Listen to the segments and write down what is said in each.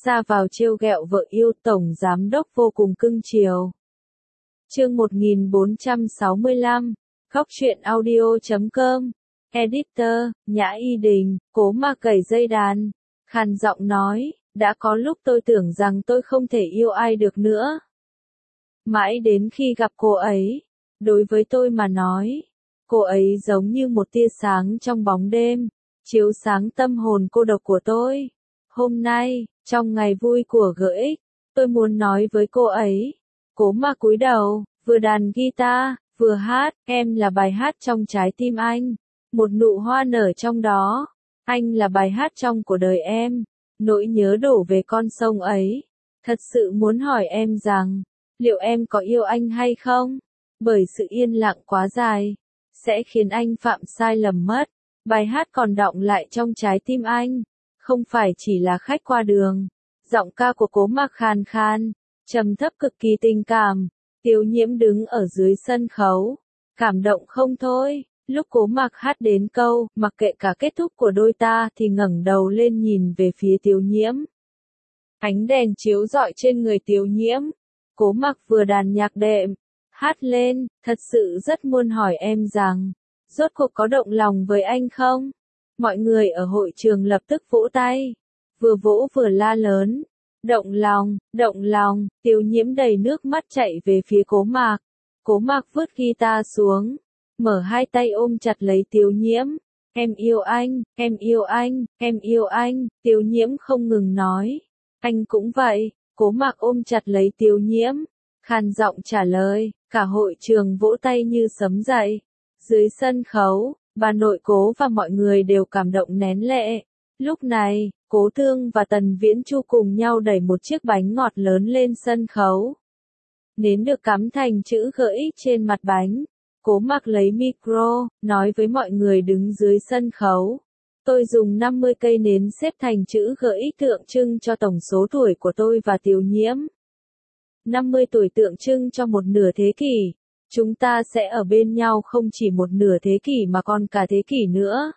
ra vào trêu ghẹo vợ yêu, tổng giám đốc vô cùng cưng chiều. Chương 1465, Khóc Chuyện Audio.com, Editor, Nhã Y Đình, Cố Mạc gảy dây đàn, khàn giọng nói, đã có lúc tôi tưởng rằng tôi không thể yêu ai được nữa. Mãi đến khi gặp cô ấy, đối với tôi mà nói, cô ấy giống như một tia sáng trong bóng đêm, chiếu sáng tâm hồn cô độc của tôi. Hôm nay, trong ngày vui của GX, tôi muốn nói với cô ấy. Cố Mạc cúi đầu, vừa đàn guitar, vừa hát, em là bài hát trong trái tim anh, một nụ hoa nở trong đó, anh là bài hát trong của đời em, nỗi nhớ đổ về con sông ấy. Thật sự muốn hỏi em rằng, liệu em có yêu anh hay không? Bởi sự yên lặng quá dài, sẽ khiến anh phạm sai lầm mất. Bài hát còn đọng lại trong trái tim anh, không phải chỉ là khách qua đường. Giọng ca của Cố Mạc khàn khan, trầm thấp cực kỳ tình cảm. Tiêu Nhiễm đứng ở dưới sân khấu, cảm động không thôi. Lúc Cố Mạc hát đến câu, mặc kệ cả kết thúc của đôi ta thì ngẩng đầu lên nhìn về phía Tiêu Nhiễm. Ánh đèn chiếu rọi trên người Tiêu Nhiễm. Cố Mạc vừa đàn nhạc đệm, hát lên, thật sự rất muốn hỏi em rằng, rốt cuộc có động lòng với anh không? Mọi người ở hội trường lập tức vỗ tay, vừa vỗ vừa la lớn. Động lòng, Tiêu Nhiễm đầy nước mắt chạy về phía Cố Mạc. Cố Mạc vứt guitar xuống, mở hai tay ôm chặt lấy Tiêu Nhiễm. Em yêu anh, em yêu anh, em yêu anh, Tiêu Nhiễm không ngừng nói. Anh cũng vậy, Cố Mạc ôm chặt lấy Tiêu Nhiễm, khàn giọng trả lời, cả hội trường vỗ tay như sấm dậy. Dưới sân khấu, bà nội Cố và mọi người đều cảm động nén lệ. Lúc này, Cố Thương và Tần Viễn Chu cùng nhau đẩy một chiếc bánh ngọt lớn lên sân khấu. Nến được cắm thành chữ GX trên mặt bánh. Cố Mạc lấy micro, nói với mọi người đứng dưới sân khấu. Tôi dùng 50 cây nến xếp thành chữ GX tượng trưng cho tổng số tuổi của tôi và Tiêu Nhiễm. 50 tuổi tượng trưng cho một nửa thế kỷ. Chúng ta sẽ ở bên nhau không chỉ một nửa thế kỷ mà còn cả thế kỷ nữa.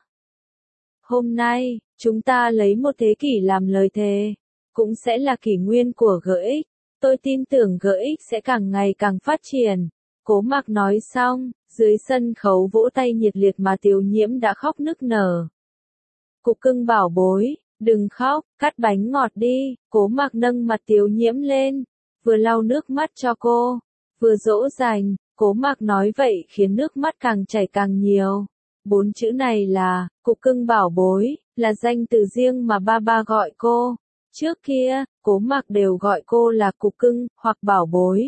Hôm nay, chúng ta lấy một thế kỷ làm lời thề, cũng sẽ là kỷ nguyên của GX. Tôi tin tưởng GX sẽ càng ngày càng phát triển. Cố Mạc nói xong, dưới sân khấu vỗ tay nhiệt liệt mà Tiêu Nhiễm đã khóc nức nở. Cục cưng bảo bối, đừng khóc, cắt bánh ngọt đi. Cố Mạc nâng mặt Tiêu Nhiễm lên, vừa lau nước mắt cho cô, vừa dỗ dành. Cố Mạc nói vậy khiến nước mắt càng chảy càng nhiều. 4 chữ này là, cục cưng bảo bối, là danh từ riêng mà ba gọi cô. Trước kia, Cố Mạc đều gọi cô là cục cưng, hoặc bảo bối.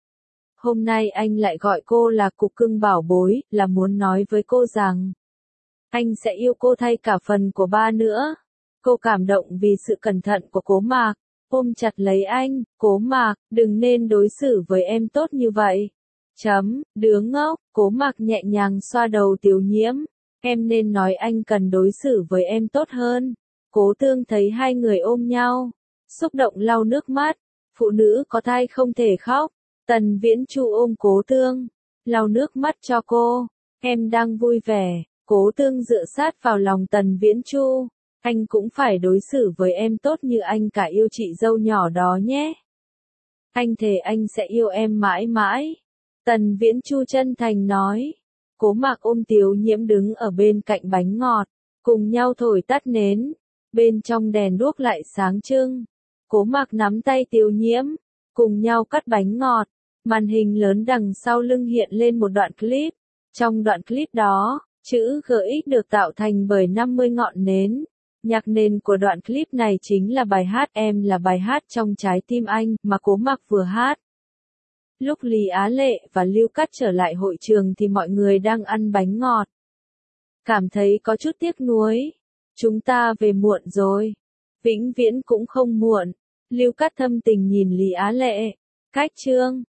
Hôm nay anh lại gọi cô là cục cưng bảo bối, là muốn nói với cô rằng, anh sẽ yêu cô thay cả phần của ba nữa. Cô cảm động vì sự cẩn thận của Cố Mạc, ôm chặt lấy anh. Cố Mạc, đừng nên đối xử với em tốt như vậy. Đứa ngốc. Cố Mạc nhẹ nhàng xoa đầu Tiêu Nhiễm. Em nên nói anh cần đối xử với em tốt hơn. Cố Thương thấy hai người ôm nhau, xúc động lau nước mắt. Phụ nữ có thai không thể khóc. Tần Viễn Chu ôm Cố Thương, lau nước mắt cho cô. Em đang vui vẻ. Cố Thương dựa sát vào lòng Tần Viễn Chu. Anh cũng phải đối xử với em tốt như anh cả yêu chị dâu nhỏ đó nhé. Anh thề anh sẽ yêu em mãi mãi. Tần Viễn Chu chân thành nói. Cố Mạc ôm Tiêu Nhiễm đứng ở bên cạnh bánh ngọt, cùng nhau thổi tắt nến. Bên trong đèn đuốc lại sáng trưng. Cố Mạc nắm tay Tiêu Nhiễm, cùng nhau cắt bánh ngọt. Màn hình lớn đằng sau lưng hiện lên một đoạn clip. Trong đoạn clip đó, chữ GX được tạo thành bởi 50 ngọn nến. Nhạc nền của đoạn clip này chính là bài hát Em là bài hát trong trái tim anh mà Cố Mạc vừa hát. Lúc Lý Á Lệ và Lưu Cát trở lại hội trường thì mọi người đang ăn bánh ngọt. Cảm thấy có chút tiếc nuối. Chúng ta về muộn rồi. Vĩnh viễn cũng không muộn. Lưu Cát thâm tình nhìn Lý Á Lệ. Cách chương.